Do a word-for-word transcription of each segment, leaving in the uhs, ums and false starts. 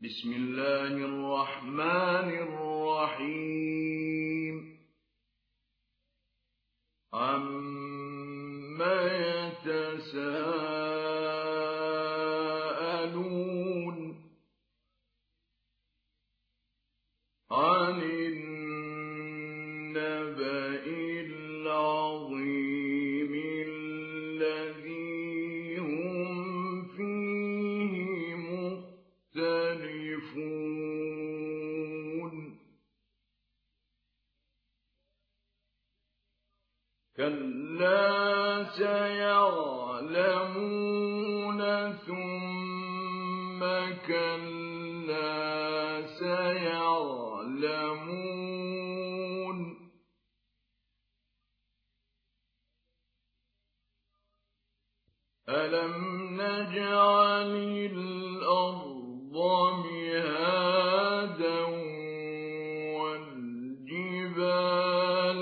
بسم الله الرحمن الرحيم عما يتساءلون عن النبأ العظيم الذي هم فيه مختلفون كلا سيعلمون ثم كلا سيعلمون ألم نجعل الأرض مهادا والجبال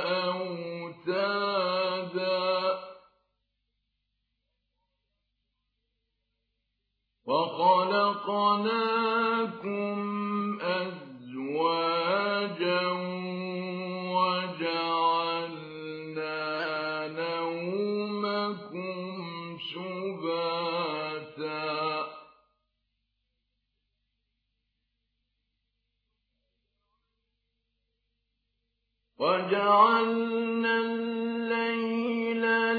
أوتادا وخلقناكم أزواجا وجعلنا نومكم سباتا وجعلنا الليل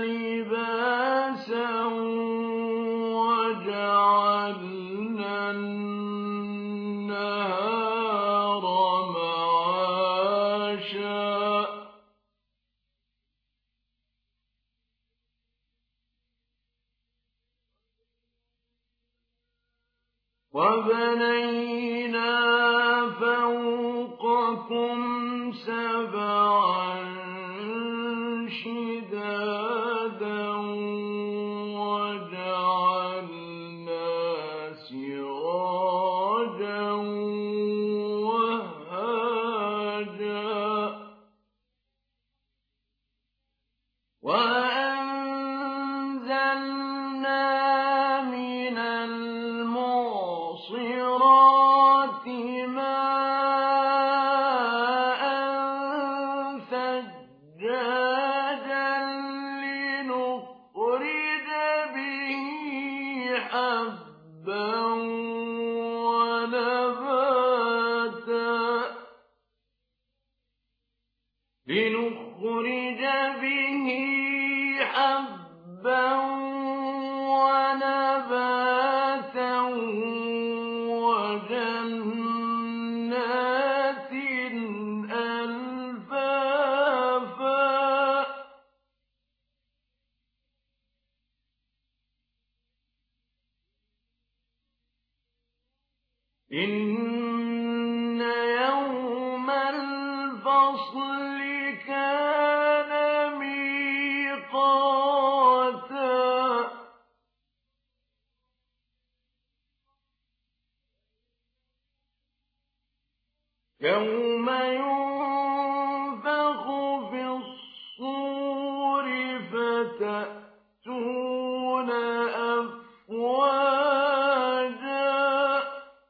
لباسا وجعلنا النهار معاشا وبنينا فوقكم سبعا شدادا وجعلنا سراجا وهاجا وأنزلنا من المعصرات ماء ثجاجا لنخرج به حبا ونباتا لنخرج به حبا ونباتا وجنات ألفافا إن يوم الفصل كان ميقاتا يوم ينفخ في الصور فتأتون أفواجا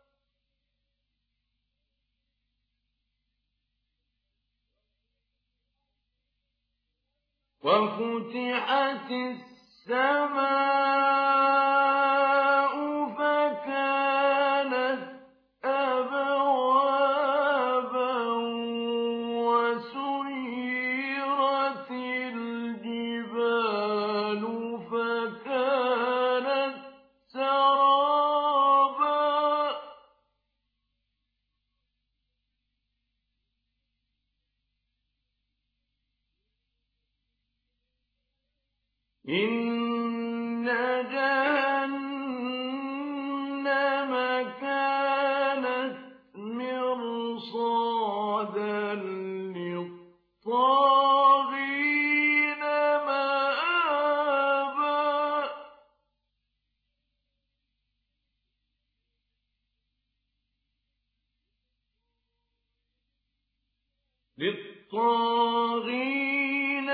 وفتحت السماء فكانت أبوابا وسيرت الجبال فكانت سرابا إن جهنم كانت مرصادا للطاغين مآبا للطاغين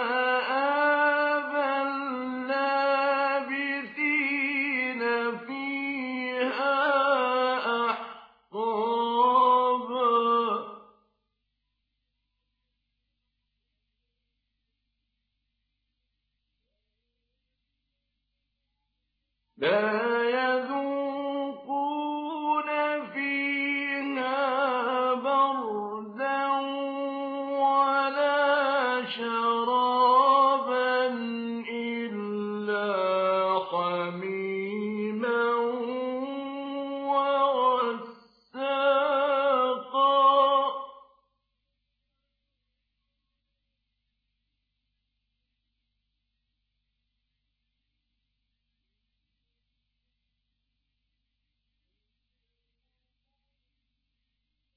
مآبا لابثين فيها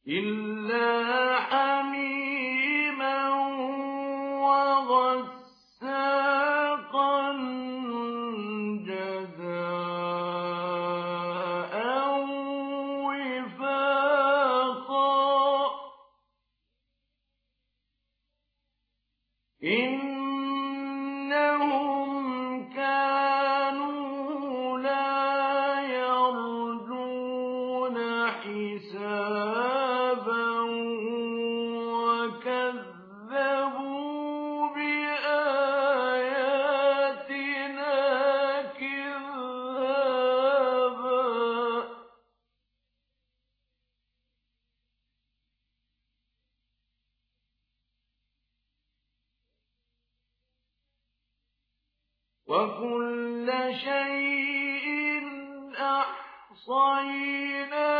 إِلَّا حَمِيمًا وَغَسَّاقًا جَزَاءً وِفَاقًا إِنَّهُمْ كَانُوا لَا يَرْجُونَ حِسَابًا وَكَذَّبُوا بِآيَاتِنَا كِذَّابًا وَكُلَّ شَيْءٍ أَحْصَيْنَاهُ